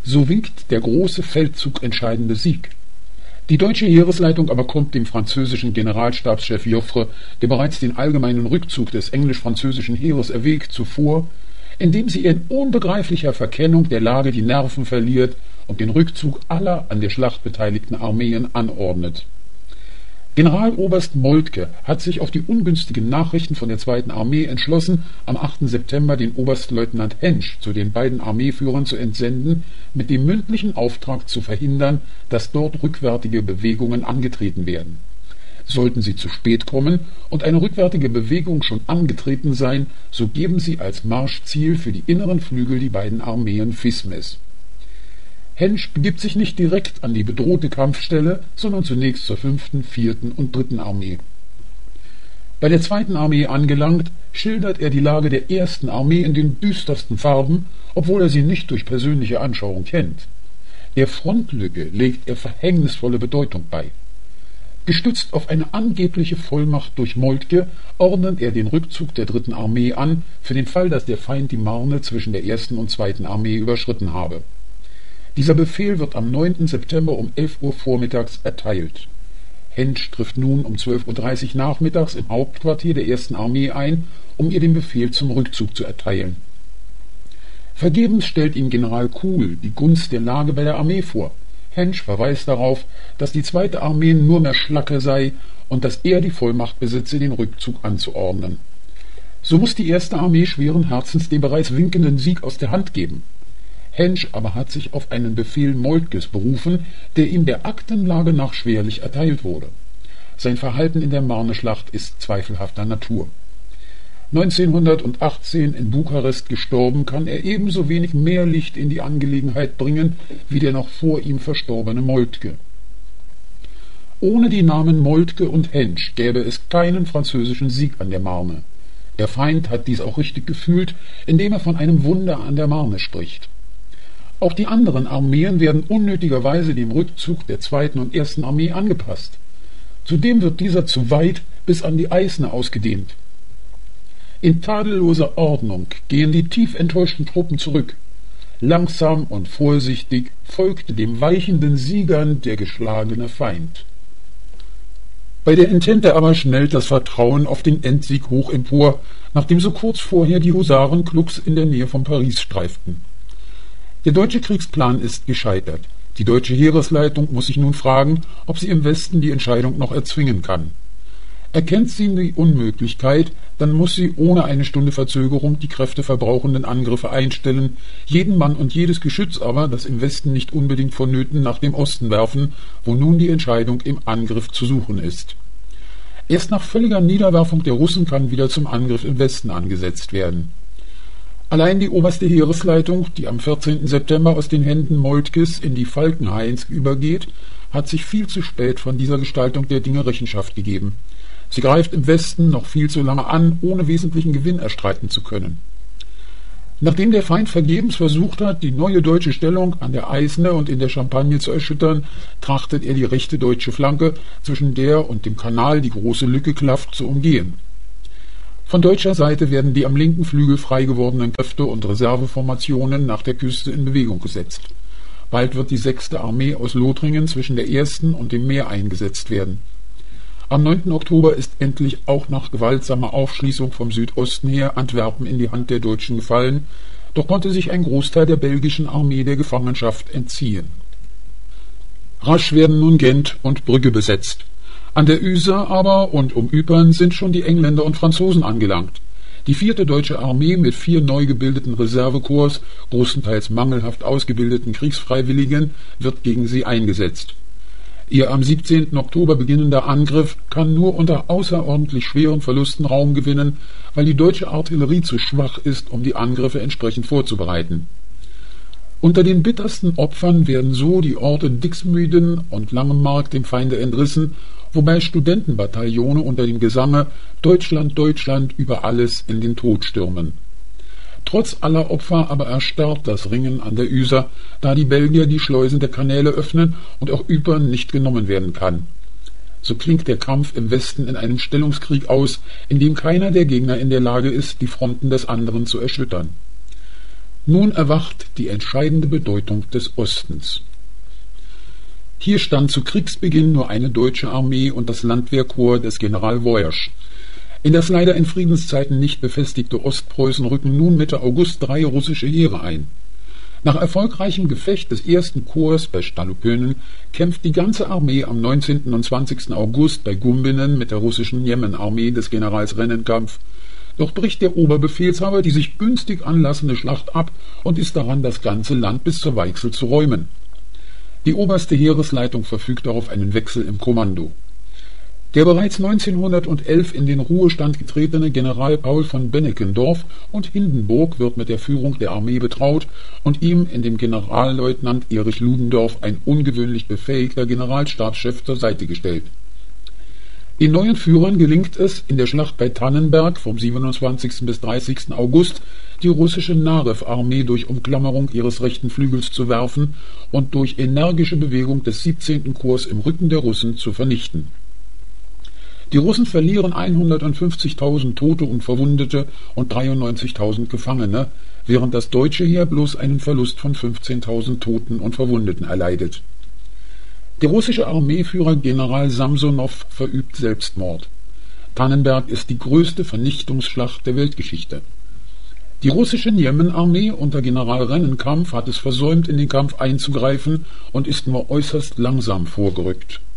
So winkt der große Feldzug entscheidende Sieg. Die deutsche Heeresleitung aber kommt dem französischen Generalstabschef Joffre, der bereits den allgemeinen Rückzug des englisch-französischen Heeres erwägt, zuvor, indem sie in unbegreiflicher Verkennung der Lage die Nerven verliert und den Rückzug aller an der Schlacht beteiligten Armeen anordnet. Generaloberst Moltke hat sich auf die ungünstigen Nachrichten von der Zweiten Armee entschlossen, am 8. September den Oberstleutnant Hensch zu den beiden Armeeführern zu entsenden, mit dem mündlichen Auftrag zu verhindern, dass dort rückwärtige Bewegungen angetreten werden. Sollten sie zu spät kommen und eine rückwärtige Bewegung schon angetreten sein, so geben sie als Marschziel für die inneren Flügel die beiden Armeen Fismes. Hensch begibt sich nicht direkt an die bedrohte Kampfstelle, sondern zunächst zur 5., 4. und 3. Armee. Bei der 2. Armee angelangt, schildert er die Lage der 1. Armee in den düstersten Farben, obwohl er sie nicht durch persönliche Anschauung kennt. Der Frontlücke legt er verhängnisvolle Bedeutung bei. Gestützt auf eine angebliche Vollmacht durch Moltke ordnet er den Rückzug der 3. Armee an, für den Fall, dass der Feind die Marne zwischen der 1. und 2. Armee überschritten habe. Dieser Befehl wird am 9. September um 11 Uhr vormittags erteilt. Hensch trifft nun um 12:30 Uhr nachmittags im Hauptquartier der 1. Armee ein, um ihr den Befehl zum Rückzug zu erteilen. Vergebens stellt ihm General Kuhl die Gunst der Lage bei der Armee vor. Hensch verweist darauf, dass die 2. Armee nur mehr Schlacke sei und dass er die Vollmacht besitze, den Rückzug anzuordnen. So muss die 1. Armee schweren Herzens den bereits winkenden Sieg aus der Hand geben. Hensch aber hat sich auf einen Befehl Moltkes berufen, der ihm der Aktenlage nach schwerlich erteilt wurde. Sein Verhalten in der Marneschlacht ist zweifelhafter Natur. 1918 in Bukarest gestorben, kann er ebenso wenig mehr Licht in die Angelegenheit bringen wie der noch vor ihm verstorbene Moltke. Ohne die Namen Moltke und Hensch gäbe es keinen französischen Sieg an der Marne. Der Feind hat dies auch richtig gefühlt, indem er von einem Wunder an der Marne spricht. Auch die anderen Armeen werden unnötigerweise dem Rückzug der 2. und 1. Armee angepasst. Zudem wird dieser zu weit bis an die Aisne ausgedehnt. In tadelloser Ordnung gehen die tief enttäuschten Truppen zurück. Langsam und vorsichtig folgte dem weichenden Siegern der geschlagene Feind. Bei der Entente aber schnellt das Vertrauen auf den Endsieg hoch empor, nachdem so kurz vorher die Husaren Klux in der Nähe von Paris streiften. Der deutsche Kriegsplan ist gescheitert. Die deutsche Heeresleitung muss sich nun fragen, ob sie im Westen die Entscheidung noch erzwingen kann. Erkennt sie die Unmöglichkeit, dann muss sie ohne eine Stunde Verzögerung die kräfteverbrauchenden Angriffe einstellen, jeden Mann und jedes Geschütz aber, das im Westen nicht unbedingt vonnöten, nach dem Osten werfen, wo nun die Entscheidung im Angriff zu suchen ist. Erst nach völliger Niederwerfung der Russen kann wieder zum Angriff im Westen angesetzt werden. Allein die oberste Heeresleitung, die am 14. September aus den Händen Moltkes in die Falkenhains übergeht, hat sich viel zu spät von dieser Gestaltung der Dinge Rechenschaft gegeben. Sie greift im Westen noch viel zu lange an, ohne wesentlichen Gewinn erstreiten zu können. Nachdem der Feind vergebens versucht hat, die neue deutsche Stellung an der Aisne und in der Champagne zu erschüttern, trachtet er die rechte deutsche Flanke, zwischen der und dem Kanal die große Lücke klafft, zu umgehen. Von deutscher Seite werden die am linken Flügel frei gewordenen Kräfte und Reserveformationen nach der Küste in Bewegung gesetzt. Bald wird die 6. Armee aus Lothringen zwischen der 1. und dem Meer eingesetzt werden. Am 9. Oktober ist endlich auch nach gewaltsamer Aufschließung vom Südosten her Antwerpen in die Hand der Deutschen gefallen, doch konnte sich ein Großteil der belgischen Armee der Gefangenschaft entziehen. Rasch werden nun Gent und Brügge besetzt. An der Yser aber und um Ypern sind schon die Engländer und Franzosen angelangt. Die 4. Deutsche Armee mit 4 neu gebildeten Reservekorps, großenteils mangelhaft ausgebildeten Kriegsfreiwilligen, wird gegen sie eingesetzt. Ihr am 17. Oktober beginnender Angriff kann nur unter außerordentlich schweren Verlusten Raum gewinnen, weil die deutsche Artillerie zu schwach ist, um die Angriffe entsprechend vorzubereiten. Unter den bittersten Opfern werden so die Orte Dixmuiden und Langemark dem Feinde entrissen, wobei Studentenbataillone unter dem Gesange »Deutschland, Deutschland über alles« in den Tod stürmen. Trotz aller Opfer aber erstarrt das Ringen an der Yser, da die Belgier die Schleusen der Kanäle öffnen und auch Ypern nicht genommen werden kann. So klingt der Kampf im Westen in einem Stellungskrieg aus, in dem keiner der Gegner in der Lage ist, die Fronten des anderen zu erschüttern. Nun erwacht die entscheidende Bedeutung des Ostens. Hier stand zu Kriegsbeginn nur eine deutsche Armee und das Landwehrkorps des General Woyrsch. In das leider in Friedenszeiten nicht befestigte Ostpreußen rücken nun Mitte August 3 russische Heere ein. Nach erfolgreichem Gefecht des ersten Korps bei Stallupönen kämpft die ganze Armee am 19. und 20. August bei Gumbinnen mit der russischen Jemen-Armee des Generals Rennenkampf. Doch bricht der Oberbefehlshaber die sich günstig anlassende Schlacht ab und ist daran, das ganze Land bis zur Weichsel zu räumen. Die oberste Heeresleitung verfügt darauf einen Wechsel im Kommando. Der bereits 1911 in den Ruhestand getretene General Paul von Benekendorf und Hindenburg wird mit der Führung der Armee betraut und ihm in dem Generalleutnant Erich Ludendorff ein ungewöhnlich befähigter Generalstabschef zur Seite gestellt. Den neuen Führern gelingt es, in der Schlacht bei Tannenberg vom 27. bis 30. August die russische Narew-Armee durch Umklammerung ihres rechten Flügels zu werfen und durch energische Bewegung des 17. Korps im Rücken der Russen zu vernichten. Die Russen verlieren 150.000 Tote und Verwundete und 93.000 Gefangene, während das deutsche Heer bloß einen Verlust von 15.000 Toten und Verwundeten erleidet. Der russische Armeeführer General Samsonow verübt Selbstmord. Tannenberg ist die größte Vernichtungsschlacht der Weltgeschichte. Die russische Jemen-Armee unter General Rennenkampf hat es versäumt, in den Kampf einzugreifen und ist nur äußerst langsam vorgerückt.